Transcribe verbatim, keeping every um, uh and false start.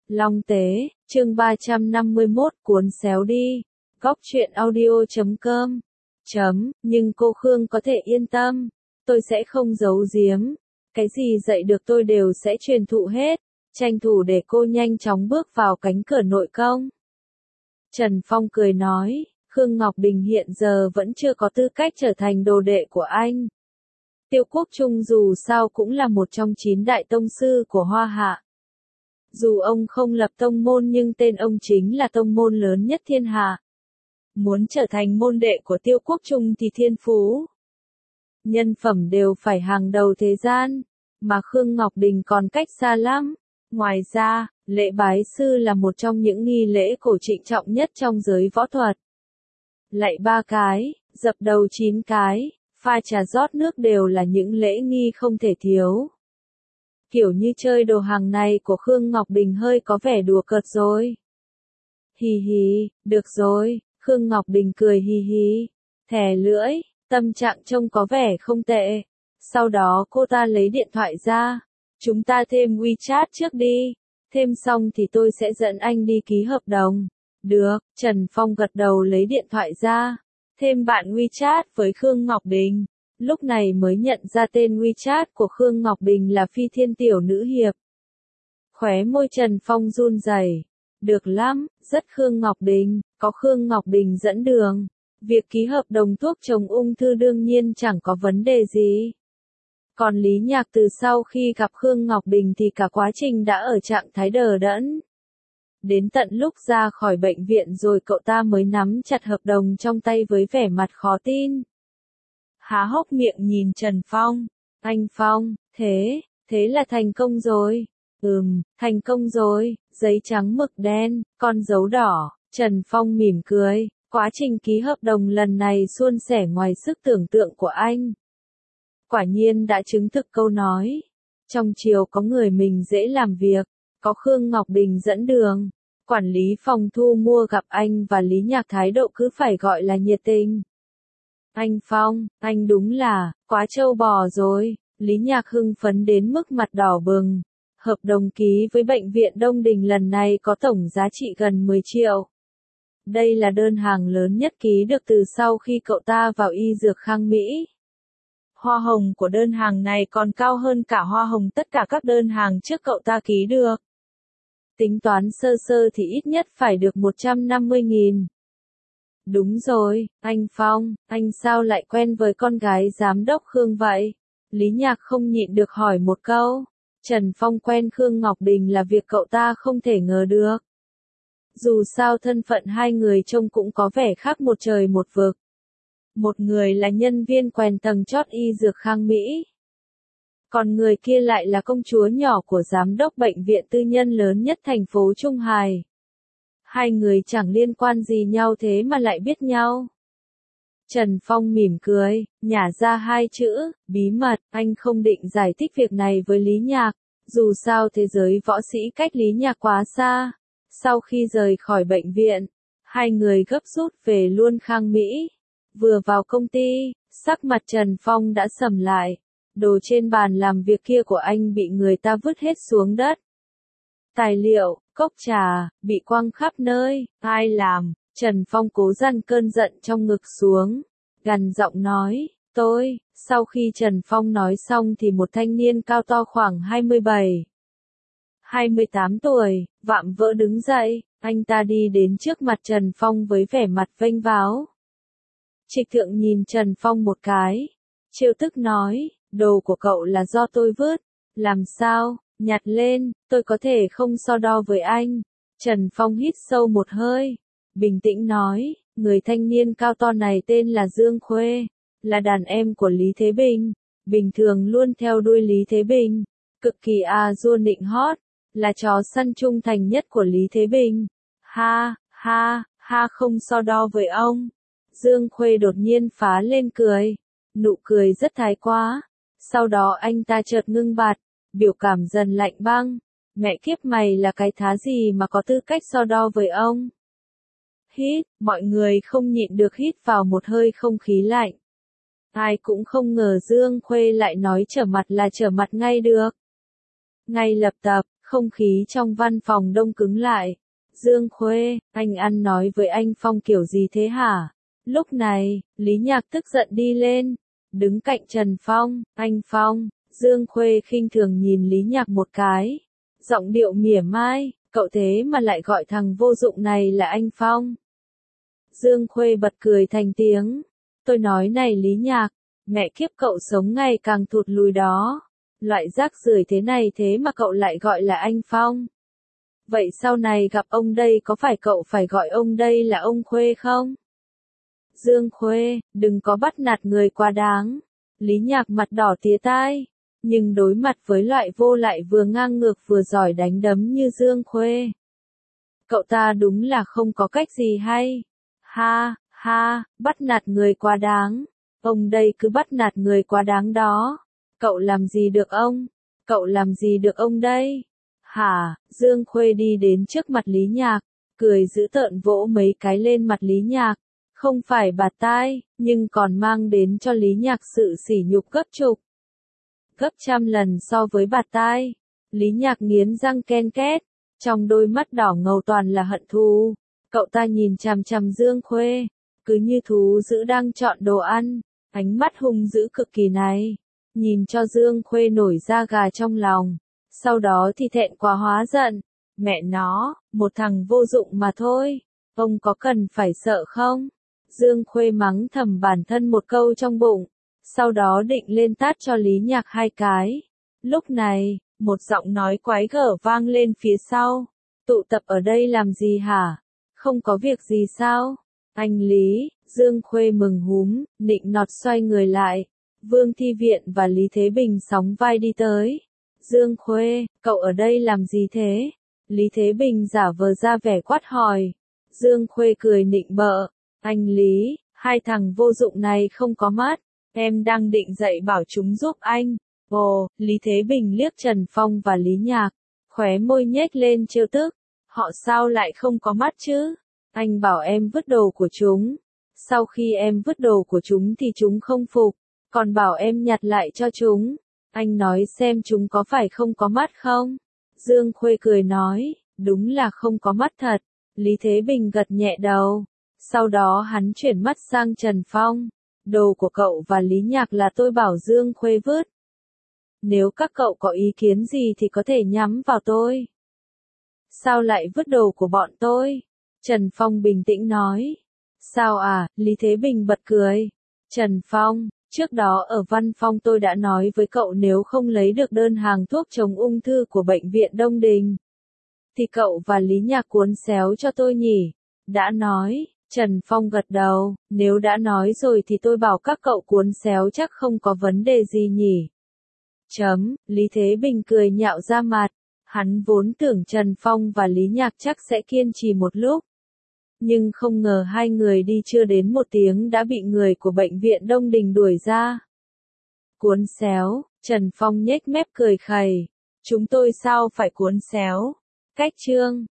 Long Tế, chương ba trăm năm mươi mốt, cuốn xéo đi. Góc truyện audio chấm com. Chấm, nhưng cô Khương có thể yên tâm. Tôi sẽ không giấu giếm. Cái gì dạy được tôi đều sẽ truyền thụ hết. Tranh thủ để cô nhanh chóng bước vào cánh cửa nội công. Trần Phong cười nói, Khương Ngọc Đình hiện giờ vẫn chưa có tư cách trở thành đồ đệ của anh. Tiêu Quốc Trung dù sao cũng là một trong chín đại tông sư của Hoa Hạ. Dù ông không lập tông môn nhưng tên ông chính là tông môn lớn nhất thiên hạ. Muốn trở thành môn đệ của Tiêu Quốc Trung thì thiên phú, nhân phẩm đều phải hàng đầu thế gian, mà Khương Ngọc Đình còn cách xa lắm. Ngoài ra, lễ bái sư là một trong những nghi lễ cổ trịnh trọng nhất trong giới võ thuật. Lạy ba cái, dập đầu chín cái, pha trà rót nước đều là những lễ nghi không thể thiếu. Kiểu như chơi đồ hàng này của Khương Ngọc Đình hơi có vẻ đùa cợt rồi. Hì hì, được rồi, Khương Ngọc Đình cười hì hì, thè lưỡi, tâm trạng trông có vẻ không tệ. Sau đó cô ta lấy điện thoại ra, chúng ta thêm WeChat trước đi, thêm xong thì tôi sẽ dẫn anh đi ký hợp đồng. Được, Trần Phong gật đầu lấy điện thoại ra, thêm bạn WeChat với Khương Ngọc Đình. Lúc này mới nhận ra tên WeChat của Khương Ngọc Đình là Phi Thiên Tiểu Nữ Hiệp. Khóe môi Trần Phong run rẩy. Được lắm, rất Khương Ngọc Đình, có Khương Ngọc Đình dẫn đường. Việc ký hợp đồng thuốc chống ung thư đương nhiên chẳng có vấn đề gì. Còn Lý Nhạc từ sau khi gặp Khương Ngọc Đình thì cả quá trình đã ở trạng thái đờ đẫn. Đến tận lúc ra khỏi bệnh viện rồi cậu ta mới nắm chặt hợp đồng trong tay với vẻ mặt khó tin. Há hốc miệng nhìn Trần Phong. Anh Phong, thế, thế là thành công rồi. Ừm, thành công rồi, giấy trắng mực đen, con dấu đỏ. Trần Phong mỉm cười, quá trình ký hợp đồng lần này suôn sẻ ngoài sức tưởng tượng của anh. Quả nhiên đã chứng thực câu nói. Trong chiều có người mình dễ làm việc, có Khương Ngọc Đình dẫn đường. Quản lý phòng thu mua gặp anh và Lý Nhạc thái độ cứ phải gọi là nhiệt tình. Anh Phong, anh đúng là, quá trâu bò rồi. Lý Nhạc hưng phấn đến mức mặt đỏ bừng. Hợp đồng ký với bệnh viện Đông Đình lần này có tổng giá trị gần mười triệu. Đây là đơn hàng lớn nhất ký được từ sau khi cậu ta vào y dược Khang Mỹ. Hoa hồng của đơn hàng này còn cao hơn cả hoa hồng tất cả các đơn hàng trước cậu ta ký được. Tính toán sơ sơ thì ít nhất phải được một trăm năm mươi nghìn. Đúng rồi, anh Phong, anh sao lại quen với con gái giám đốc Khương vậy? Lý Nhạc không nhịn được hỏi một câu. Trần Phong quen Khương Ngọc Đình là việc cậu ta không thể ngờ được. Dù sao thân phận hai người trông cũng có vẻ khác một trời một vực. Một người là nhân viên quèn tầng chót y dược Khang Mỹ. Còn người kia lại là công chúa nhỏ của giám đốc bệnh viện tư nhân lớn nhất thành phố Trung Hải. Hai người chẳng liên quan gì nhau thế mà lại biết nhau. Trần Phong mỉm cười, nhả ra hai chữ, bí mật, anh không định giải thích việc này với Lý Nhạc. Dù sao thế giới võ sĩ cách Lý Nhạc quá xa. Sau khi rời khỏi bệnh viện, hai người gấp rút về luôn Khang Mỹ. Vừa vào công ty, sắc mặt Trần Phong đã sầm lại. Đồ trên bàn làm việc kia của anh bị người ta vứt hết xuống đất. Tài liệu, cốc trà, bị quăng khắp nơi, ai làm? Trần Phong cố dằn cơn giận trong ngực xuống, gằn giọng nói, tôi. Sau khi Trần Phong nói xong thì một thanh niên cao to khoảng hai mươi bảy, hai mươi tám tuổi, vạm vỡ đứng dậy, anh ta đi đến trước mặt Trần Phong với vẻ mặt vênh váo. Trịch Thượng nhìn Trần Phong một cái, trêu tức nói, đồ của cậu là do tôi vứt, làm sao, nhặt lên, tôi có thể không so đo với anh. Trần Phong hít sâu một hơi, bình tĩnh nói, người thanh niên cao to này tên là Dương Khuê, là đàn em của Lý Thế Bình, bình thường luôn theo đuôi Lý Thế Bình, cực kỳ à dua nịnh hót, là chó săn trung thành nhất của Lý Thế Bình. Ha, ha, ha không so đo với ông. Dương Khuê đột nhiên phá lên cười, nụ cười rất thái quá. Sau đó anh ta chợt ngưng bặt, biểu cảm dần lạnh băng. Mẹ kiếp mày là cái thá gì mà có tư cách so đo với ông? Hít, mọi người không nhịn được hít vào một hơi không khí lạnh. Ai cũng không ngờ Dương Khuê lại nói trở mặt là trở mặt ngay được. Ngay lập tập, Không khí trong văn phòng đông cứng lại. Dương Khuê, anh ăn nói với anh Phong kiểu gì thế hả? Lúc này, Lý Nhạc tức giận đi lên, đứng cạnh Trần Phong, anh Phong. Dương Khuê khinh thường nhìn Lý Nhạc một cái, giọng điệu mỉa mai, cậu thế mà lại gọi thằng vô dụng này là anh Phong. Dương Khuê bật cười thành tiếng, tôi nói này Lý Nhạc, mẹ kiếp cậu sống ngày càng thụt lùi đó, loại rác rưởi thế này thế mà cậu lại gọi là anh Phong. Vậy sau này gặp ông đây có phải cậu phải gọi ông đây là ông Khuê không? Dương Khuê, đừng có bắt nạt người quá đáng. Lý Nhạc mặt đỏ tía tai, nhưng đối mặt với loại vô lại vừa ngang ngược vừa giỏi đánh đấm như Dương Khuê, cậu ta đúng là không có cách gì hay. Ha, ha, bắt nạt người quá đáng. Ông đây cứ bắt nạt người quá đáng đó. Cậu làm gì được ông? Cậu làm gì được ông đây? Hả? Dương Khuê đi đến trước mặt Lý Nhạc, cười dữ tợn vỗ mấy cái lên mặt Lý Nhạc. Không phải bạt tai, nhưng còn mang đến cho Lý Nhạc sự sỉ nhục gấp chục, gấp trăm lần so với bạt tai. Lý Nhạc nghiến răng ken két, trong đôi mắt đỏ ngầu toàn là hận thù. Cậu ta nhìn chằm chằm Dương Khuê, cứ như thú dữ đang chọn đồ ăn, ánh mắt hung dữ cực kỳ này, nhìn cho Dương Khuê nổi da gà trong lòng, sau đó thì thẹn quá hóa giận. Mẹ nó, một thằng vô dụng mà thôi, ông có cần phải sợ không? Dương Khuê mắng thầm bản thân một câu trong bụng, sau đó định lên tát cho Lý Nhạc hai cái. Lúc này, một giọng nói quái gở vang lên phía sau. Tụ tập ở đây làm gì hả? Không có việc gì sao? Anh Lý, Dương Khuê mừng húm, nịnh nọt xoay người lại. Vương Thi Viện và Lý Thế Bình sóng vai đi tới. Dương Khuê, cậu ở đây làm gì thế? Lý Thế Bình giả vờ ra vẻ quát hỏi. Dương Khuê cười nịnh bợ. Anh Lý, hai thằng vô dụng này không có mắt, em đang định dạy bảo chúng giúp anh. Ồ, Lý Thế Bình liếc Trần Phong và Lý Nhạc, khóe môi nhếch lên trêu tức. Họ sao lại không có mắt chứ? Anh bảo em vứt đồ của chúng. Sau khi em vứt đồ của chúng thì chúng không phục, còn bảo em nhặt lại cho chúng. Anh nói xem chúng có phải không có mắt không? Dương Khuê cười nói, đúng là không có mắt thật. Lý Thế Bình gật nhẹ đầu. Sau đó hắn chuyển mắt sang Trần Phong. Đồ của cậu và Lý Nhạc là tôi bảo Dương Khuê vứt. Nếu các cậu có ý kiến gì thì có thể nhắm vào tôi. Sao lại vứt đồ của bọn tôi? Trần Phong bình tĩnh nói. Sao à? Lý Thế Bình bật cười. Trần Phong, trước đó ở văn phòng tôi đã nói với cậu nếu không lấy được đơn hàng thuốc chống ung thư của bệnh viện Đông Đình, thì cậu và Lý Nhạc cuốn xéo cho tôi nhỉ? Đã nói. Trần Phong gật đầu, nếu đã nói rồi thì tôi bảo các cậu cuốn xéo chắc không có vấn đề gì nhỉ. Chấm, Lý Thế Bình cười nhạo ra mặt, hắn vốn tưởng Trần Phong và Lý Nhạc chắc sẽ kiên trì một lúc. Nhưng không ngờ hai người đi chưa đến một tiếng đã bị người của bệnh viện Đông Đình đuổi ra. Cuốn xéo, Trần Phong nhếch mép cười khẩy, chúng tôi sao phải cuốn xéo? Cách chương